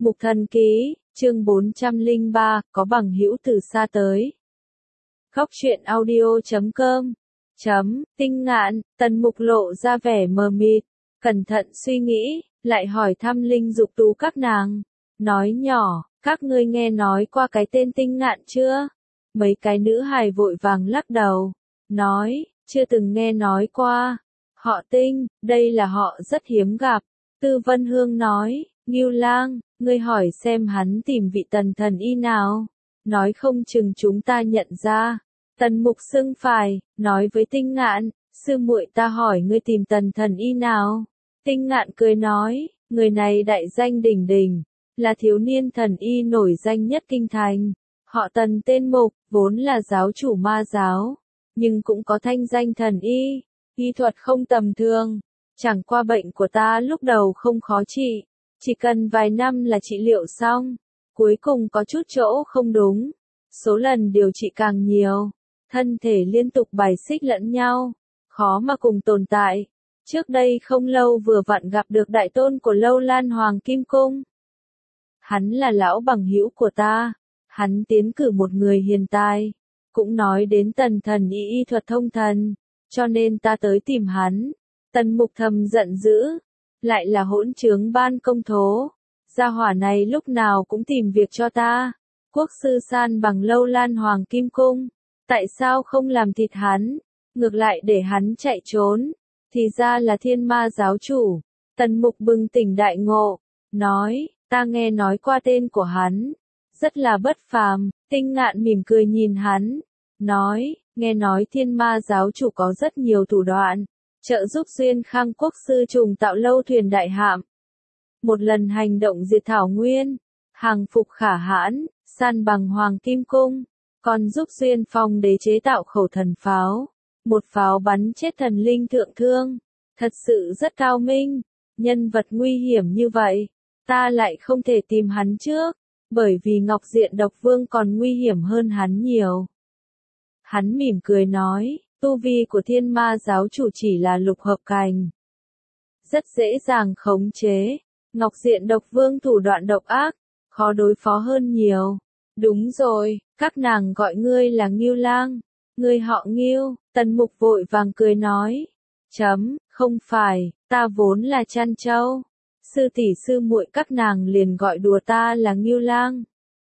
Mục Thần Ký, chương 403, có bằng hữu từ xa tới. Góc truyện audio.com Tinh Ngạn, Tần Mục lộ ra vẻ mờ mịt, cẩn thận suy nghĩ, lại hỏi thăm Linh Dục Tú các nàng. Nói nhỏ, các ngươi nghe nói qua cái tên Tinh Ngạn chưa? Mấy cái nữ hài vội vàng lắc đầu, nói, chưa từng nghe nói qua. Họ Tinh, đây là họ rất hiếm gặp. Tư Vân Hương nói, Ngưu Lang, ngươi hỏi xem hắn tìm vị tần thần y nào. Nói không chừng chúng ta nhận ra. Tần Mục xưng phải, nói với Tinh Ngạn, sư muội ta hỏi ngươi tìm tần thần y nào. Tinh Ngạn cười nói, người này đại danh đỉnh đỉnh, là thiếu niên thần y nổi danh nhất kinh thành. Họ Tần tên Mục, vốn là giáo chủ ma giáo, nhưng cũng có thanh danh thần y, y thuật không tầm thường. Chẳng qua bệnh của ta lúc đầu không khó trị, chỉ cần vài năm là trị liệu xong, cuối cùng có chút chỗ không đúng, số lần điều trị càng nhiều, thân thể liên tục bài xích lẫn nhau, khó mà cùng tồn tại. Trước đây không lâu vừa vặn gặp được đại tôn của Lâu Lan Hoàng Kim Cung. Hắn là lão bằng hữu của ta, hắn tiến cử một người hiền tài, cũng nói đến tần thần y thuật thông thần, cho nên ta tới tìm hắn. Tần Mục thầm giận dữ, lại là hỗn trướng ban công thố, gia hỏa này lúc nào cũng tìm việc cho ta. Quốc sư san bằng Lâu Lan Hoàng Kim Cung, tại sao không làm thịt hắn, ngược lại để hắn chạy trốn, thì ra là Thiên Ma giáo chủ. Tần Mục bừng tỉnh đại ngộ, nói, ta nghe nói qua tên của hắn, rất là bất phàm. Tinh Ngạn mỉm cười nhìn hắn, nói, nghe nói Thiên Ma giáo chủ có rất nhiều thủ đoạn, trợ giúp Duyên Khang quốc sư trùng tạo lâu thuyền đại hạm. Một lần hành động diệt thảo nguyên, hàng phục Khả Hãn, san bằng Hoàng Kim Cung, còn giúp Duyên Phong đế chế tạo khẩu thần pháo, một pháo bắn chết thần linh thượng thương, thật sự rất cao minh. Nhân vật nguy hiểm như vậy, ta lại không thể tìm hắn trước, bởi vì Ngọc Diện Độc Vương còn nguy hiểm hơn hắn nhiều. Hắn mỉm cười nói, tu vi của Thiên Ma giáo chủ chỉ là lục hợp cảnh, rất dễ dàng khống chế. Ngọc Diện Độc Vương thủ đoạn độc ác, khó đối phó hơn nhiều. Đúng rồi, các nàng gọi ngươi là Ngưu Lang, ngươi họ Ngưu. Tần Mục vội vàng cười nói, không phải, ta vốn là Trăn Châu, sư tỷ sư muội các nàng liền gọi đùa ta là Ngưu Lang.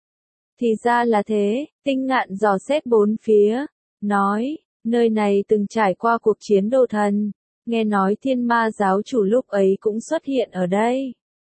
Thì ra là thế. Tinh Ngạn dò xét bốn phía, nói, nơi này từng trải qua cuộc chiến đồ thần, nghe nói Thiên Ma giáo chủ lúc ấy cũng xuất hiện ở đây.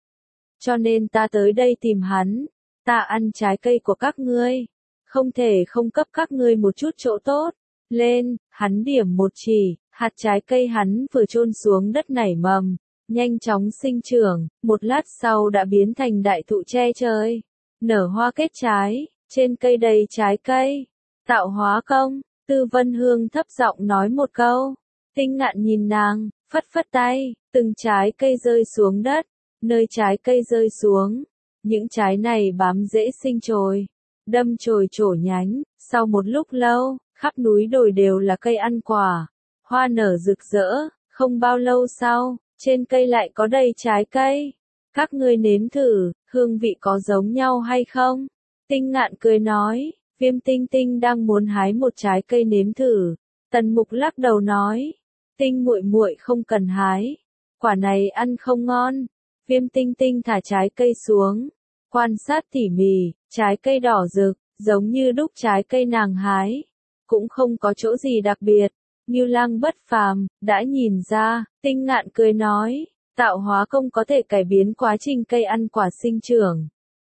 Cho nên ta tới đây tìm hắn, ta ăn trái cây của các ngươi, không thể không cấp các ngươi một chút chỗ tốt. Lên, hắn điểm một chỉ, hạt trái cây hắn vừa chôn xuống đất nảy mầm, nhanh chóng sinh trưởng, một lát sau đã biến thành đại thụ che trời, nở hoa kết trái, trên cây đầy trái cây. Tạo hóa công. Tư Vân Hương thấp giọng nói một câu. Tinh Ngạn nhìn nàng, phất phất tay, từng trái cây rơi xuống đất. Nơi trái cây rơi xuống, những trái này bám rễ sinh chồi, đâm chồi trổ nhánh. Sau một lúc lâu, khắp núi đồi đều là cây ăn quả, hoa nở rực rỡ. Không bao lâu sau, trên cây lại có đầy trái cây. Các ngươi nếm thử, hương vị có giống nhau hay không? Tinh Ngạn cười nói, Viêm Tinh Tinh đang muốn hái một trái cây nếm thử. Tần Mục lắc đầu nói, Tinh muội muội không cần hái, quả này ăn không ngon. Viêm Tinh Tinh thả trái cây xuống, quan sát tỉ mỉ, trái cây đỏ rực, giống như đúc trái cây nàng hái, cũng không có chỗ gì đặc biệt. Ngưu Lang bất phàm, đã nhìn ra. Tinh Ngạn cười nói, tạo hóa công có thể cải biến quá trình cây ăn quả sinh trưởng,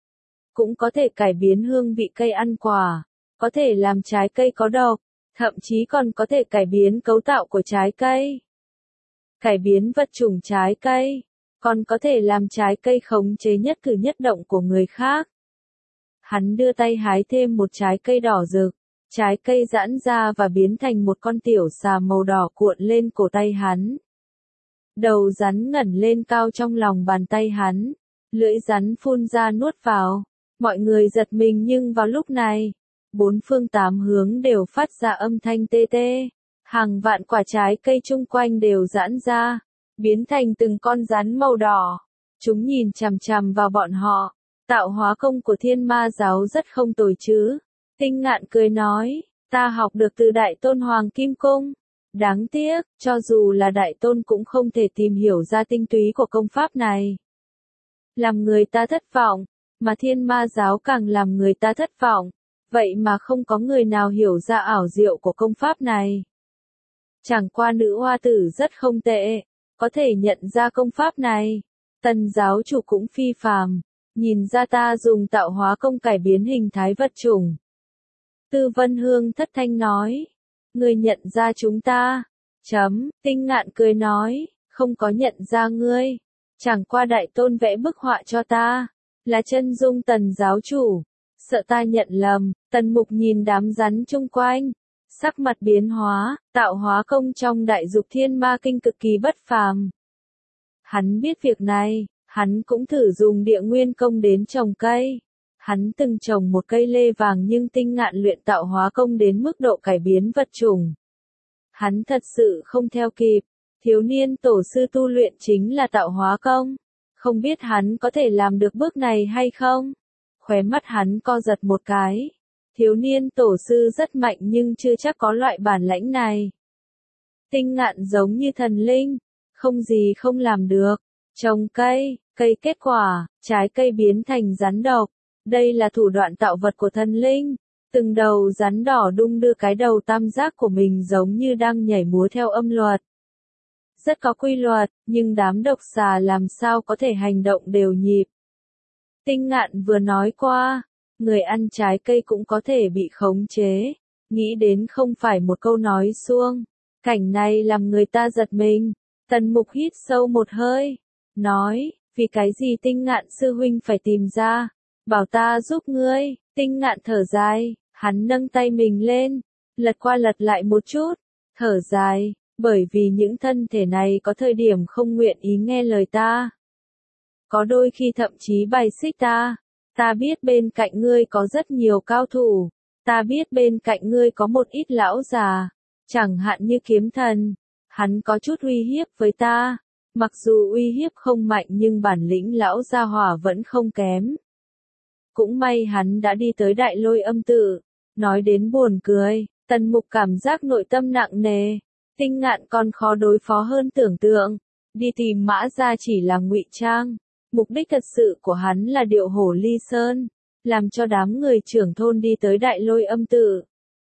cũng có thể cải biến hương vị cây ăn quả, có thể làm trái cây có độc, thậm chí còn có thể cải biến cấu tạo của trái cây, cải biến vật chủng trái cây, còn có thể làm trái cây khống chế nhất cử nhất động của người khác. Hắn đưa tay hái thêm một trái cây đỏ rực, trái cây giãn ra và biến thành một con tiểu xà màu đỏ cuộn lên cổ tay hắn. Đầu rắn ngẩng lên cao trong lòng bàn tay hắn, lưỡi rắn phun ra nuốt vào. Mọi người giật mình, nhưng vào lúc này, bốn phương tám hướng đều phát ra âm thanh tê tê. Hàng vạn quả trái cây chung quanh đều giãn ra, biến thành từng con rắn màu đỏ. Chúng nhìn chằm chằm vào bọn họ, tạo hóa công của Thiên Ma giáo rất không tồi chứ. Tinh Ngạn cười nói, ta học được từ Đại Tôn Hoàng Kim Cung. Đáng tiếc, cho dù là Đại Tôn cũng không thể tìm hiểu ra tinh túy của công pháp này. Làm người ta thất vọng, mà Thiên Ma giáo càng làm người ta thất vọng. Vậy mà không có người nào hiểu ra ảo diệu của công pháp này. Chẳng qua nữ hoa tử rất không tệ, có thể nhận ra công pháp này. Tần giáo chủ cũng phi phàm, nhìn ra ta dùng tạo hóa công cải biến hình thái vật chủng. Tư Vân Hương thất thanh nói, ngươi nhận ra chúng ta. Tinh Ngạn cười nói, không có nhận ra ngươi. Chẳng qua Đại Tôn vẽ bức họa cho ta, là chân dung Tần giáo chủ. Sợ ta nhận lầm, Tần Mục nhìn đám rắn chung quanh. Sắc mặt biến hóa, tạo hóa công trong Đại Dục Thiên Ma Kinh cực kỳ bất phàm. Hắn biết việc này, hắn cũng thử dùng địa nguyên công đến trồng cây. Hắn từng trồng một cây lê vàng nhưng Tinh Ngạn luyện tạo hóa công đến mức độ cải biến vật chủng. Hắn thật sự không theo kịp, thiếu niên tổ sư tu luyện chính là tạo hóa công. Không biết hắn có thể làm được bước này hay không? Khóe mắt hắn co giật một cái. Thiếu niên tổ sư rất mạnh nhưng chưa chắc có loại bản lãnh này. Tinh Ngạn giống như thần linh, không gì không làm được. Trồng cây, cây kết quả, trái cây biến thành rắn độc. Đây là thủ đoạn tạo vật của thần linh. Từng đầu rắn đỏ đung đưa cái đầu tam giác của mình giống như đang nhảy múa theo âm luật. Rất có quy luật, nhưng đám độc xà làm sao có thể hành động đều nhịp. Tinh Ngạn vừa nói qua, người ăn trái cây cũng có thể bị khống chế. Nghĩ đến không phải một câu nói suông. Cảnh này làm người ta giật mình. Tần Mục hít sâu một hơi, nói, vì cái gì Tinh Ngạn sư huynh phải tìm ra, bảo ta giúp ngươi. Tinh Ngạn thở dài, hắn nâng tay mình lên, lật qua lật lại một chút, thở dài, bởi vì những thân thể này có thời điểm không nguyện ý nghe lời ta. Có đôi khi thậm chí bài xích ta. Ta biết bên cạnh ngươi có rất nhiều cao thủ, ta biết bên cạnh ngươi có một ít lão già, chẳng hạn như Kiếm Thần, hắn có chút uy hiếp với ta, mặc dù uy hiếp không mạnh nhưng bản lĩnh lão gia hỏa vẫn không kém. Cũng may hắn đã đi tới Đại Lôi Âm Tự, nói đến buồn cười, Tần Mục cảm giác nội tâm nặng nề, Tinh Ngạn còn khó đối phó hơn tưởng tượng, đi tìm Mã Gia chỉ là ngụy trang. Mục đích thật sự của hắn là điệu hổ ly sơn, làm cho đám người trưởng thôn đi tới Đại Lôi Âm Tự.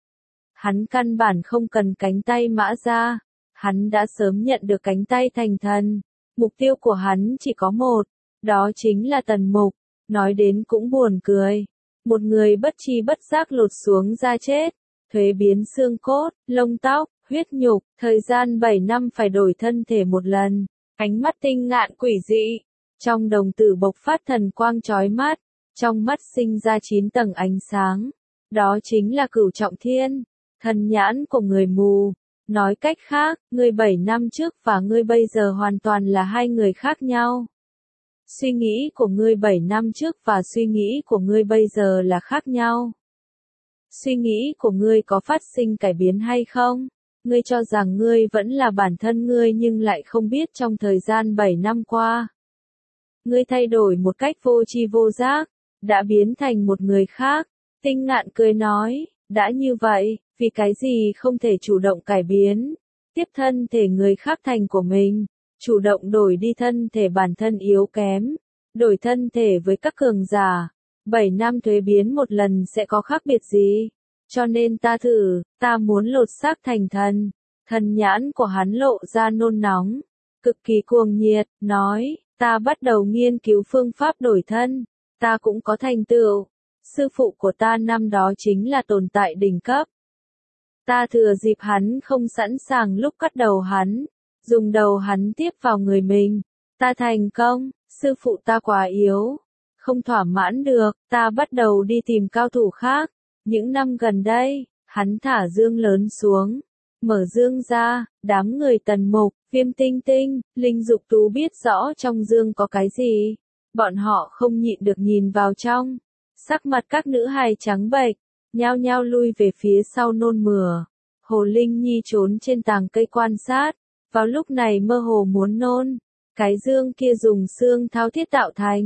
Hắn căn bản không cần cánh tay Mã Gia, hắn đã sớm nhận được cánh tay thành thần. Mục tiêu của hắn chỉ có một, đó chính là Tần Mục. Nói đến cũng buồn cười, một người bất tri bất giác lột xuống da chết, thuế biến xương cốt, lông tóc, huyết nhục, thời gian 7 năm phải đổi thân thể một lần. Ánh mắt Tinh Ngạn quỷ dị. Trong đồng tử bộc phát thần quang chói mắt, trong mắt sinh ra 9 tầng ánh sáng. Đó chính là Cửu Trọng Thiên, thần nhãn của người mù. Nói cách khác, ngươi 7 năm trước và ngươi bây giờ hoàn toàn là hai người khác nhau. Suy nghĩ của ngươi 7 năm trước và suy nghĩ của ngươi bây giờ là khác nhau. Suy nghĩ của ngươi có phát sinh cải biến hay không? Ngươi cho rằng ngươi vẫn là bản thân ngươi nhưng lại không biết trong thời gian 7 năm qua. Ngươi thay đổi một cách vô tri vô giác, đã biến thành một người khác. Tinh Ngạn cười nói, đã như vậy, vì cái gì không thể chủ động cải biến, tiếp thân thể người khác thành của mình, chủ động đổi đi thân thể bản thân yếu kém, đổi thân thể với các cường giả. 7 năm thuế biến một lần sẽ có khác biệt gì? Cho nên ta thử, ta muốn lột xác thành thần. Thần nhãn của hắn lộ ra nôn nóng, cực kỳ cuồng nhiệt, nói, ta bắt đầu nghiên cứu phương pháp đổi thân, ta cũng có thành tựu. Sư phụ của ta năm đó chính là tồn tại đỉnh cấp. Ta thừa dịp hắn không sẵn sàng lúc cắt đầu hắn, dùng đầu hắn tiếp vào người mình. Ta thành công, sư phụ ta quá yếu, không thỏa mãn được, ta bắt đầu đi tìm cao thủ khác. Những năm gần đây, hắn thả dương lớn xuống, mở dương ra, đám người Tần Mục, Viêm Tinh Tinh, Linh Dục Tú biết rõ trong dương có cái gì. Bọn họ không nhịn được nhìn vào trong. Sắc mặt các nữ hài trắng bệch, nhao nhao lui về phía sau nôn mửa. Hồ Linh Nhi trốn trên tàng cây quan sát, vào lúc này mơ hồ muốn nôn. Cái dương kia dùng xương thao thiết tạo thành,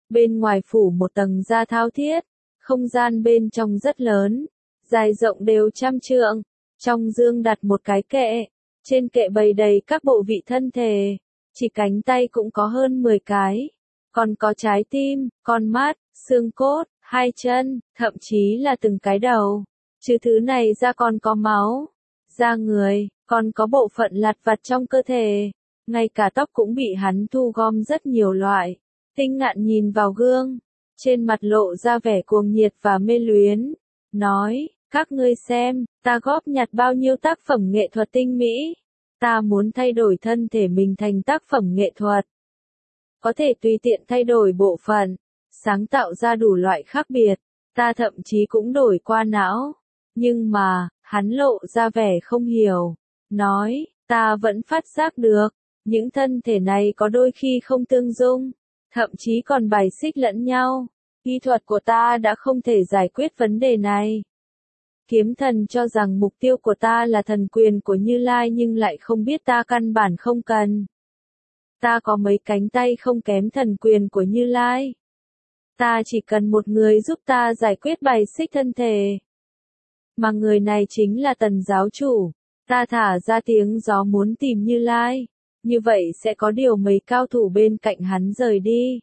Bên ngoài phủ một tầng da thao thiết, không gian bên trong rất lớn, dài rộng đều 100 trượng. Trong dương đặt một cái kệ, trên kệ bày đầy các bộ vị thân thể, chỉ cánh tay cũng có hơn 10 cái, còn có trái tim, con mắt, xương cốt, hai chân, thậm chí là từng cái đầu. Trừ thứ này ra còn có máu, da người, còn có bộ phận lặt vặt trong cơ thể, ngay cả tóc cũng bị hắn thu gom rất nhiều loại. Tinh Ngạn nhìn vào gương, trên mặt lộ ra vẻ cuồng nhiệt và mê luyến, nói, các ngươi xem, ta góp nhặt bao nhiêu tác phẩm nghệ thuật tinh mỹ. Ta muốn thay đổi thân thể mình thành tác phẩm nghệ thuật. Có thể tùy tiện thay đổi bộ phận, sáng tạo ra đủ loại khác biệt, ta thậm chí cũng đổi qua não. Nhưng mà, hắn lộ ra vẻ không hiểu, nói, ta vẫn phát giác được, những thân thể này có đôi khi không tương dung, thậm chí còn bài xích lẫn nhau. Kỹ thuật của ta đã không thể giải quyết vấn đề này. Kiếm thần cho rằng mục tiêu của ta là thần quyền của Như Lai nhưng lại không biết ta căn bản không cần. Ta có mấy cánh tay không kém thần quyền của Như Lai. Ta chỉ cần một người giúp ta giải quyết bài xích thân thể. Mà người này chính là Tần giáo chủ. Ta thả ra tiếng gió muốn tìm Như Lai. Như vậy sẽ có điều mấy cao thủ bên cạnh hắn rời đi.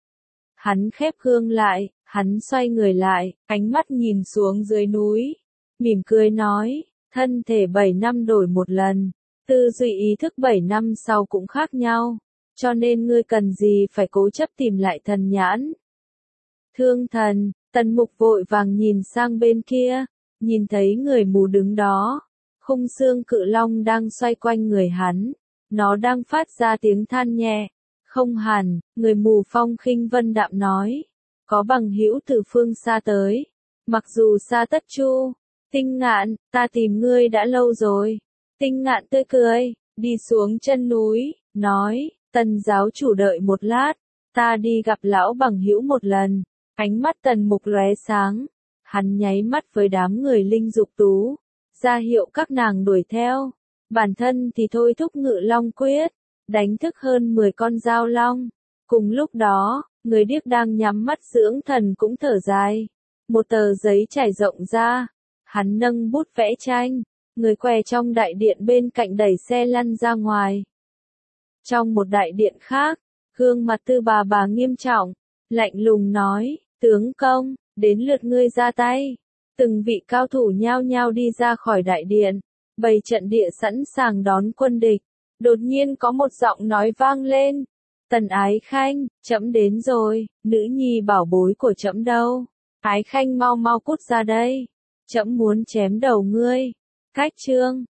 Hắn khép gương lại, hắn xoay người lại, ánh mắt nhìn xuống dưới núi. Mỉm cười nói, thân thể 7 năm đổi một lần, tư duy ý thức 7 năm sau cũng khác nhau, cho nên ngươi cần gì phải cố chấp tìm lại thần nhãn. Thương thần, Tần Mục vội vàng nhìn sang bên kia, nhìn thấy người mù đứng đó, khung xương cự long đang xoay quanh người hắn, nó đang phát ra tiếng than nhẹ. Không hẳn, người mù phong khinh vân đạm nói, có bằng hữu từ phương xa tới, mặc dù xa tất chu. Tinh Ngạn, ta tìm ngươi đã lâu rồi. Tinh Ngạn tươi cười, đi xuống chân núi, nói, Tần giáo chủ đợi một lát, ta đi gặp lão bằng hữu một lần. Ánh mắt Tần Mục lóe sáng, hắn nháy mắt với đám người linh dục tú, ra hiệu các nàng đuổi theo. Bản thân thì thôi thúc Ngự Long quyết, đánh thức hơn 10 con dao long. Cùng lúc đó, người điếc đang nhắm mắt dưỡng thần cũng thở dài. Một tờ giấy trải rộng ra. Hắn nâng bút vẽ tranh, người què trong đại điện bên cạnh đẩy xe lăn ra ngoài. Trong một đại điện khác, gương mặt Tư bà nghiêm trọng, lạnh lùng nói, tướng công, đến lượt ngươi ra tay. Từng vị cao thủ nhao nhao đi ra khỏi đại điện, bày trận địa sẵn sàng đón quân địch. Đột nhiên có một giọng nói vang lên, Tần Ái Khanh, trẫm đến rồi, nữ nhi bảo bối của trẫm đâu? Ái Khanh mau mau cút ra đây. Trẫm muốn chém đầu ngươi. Cách chương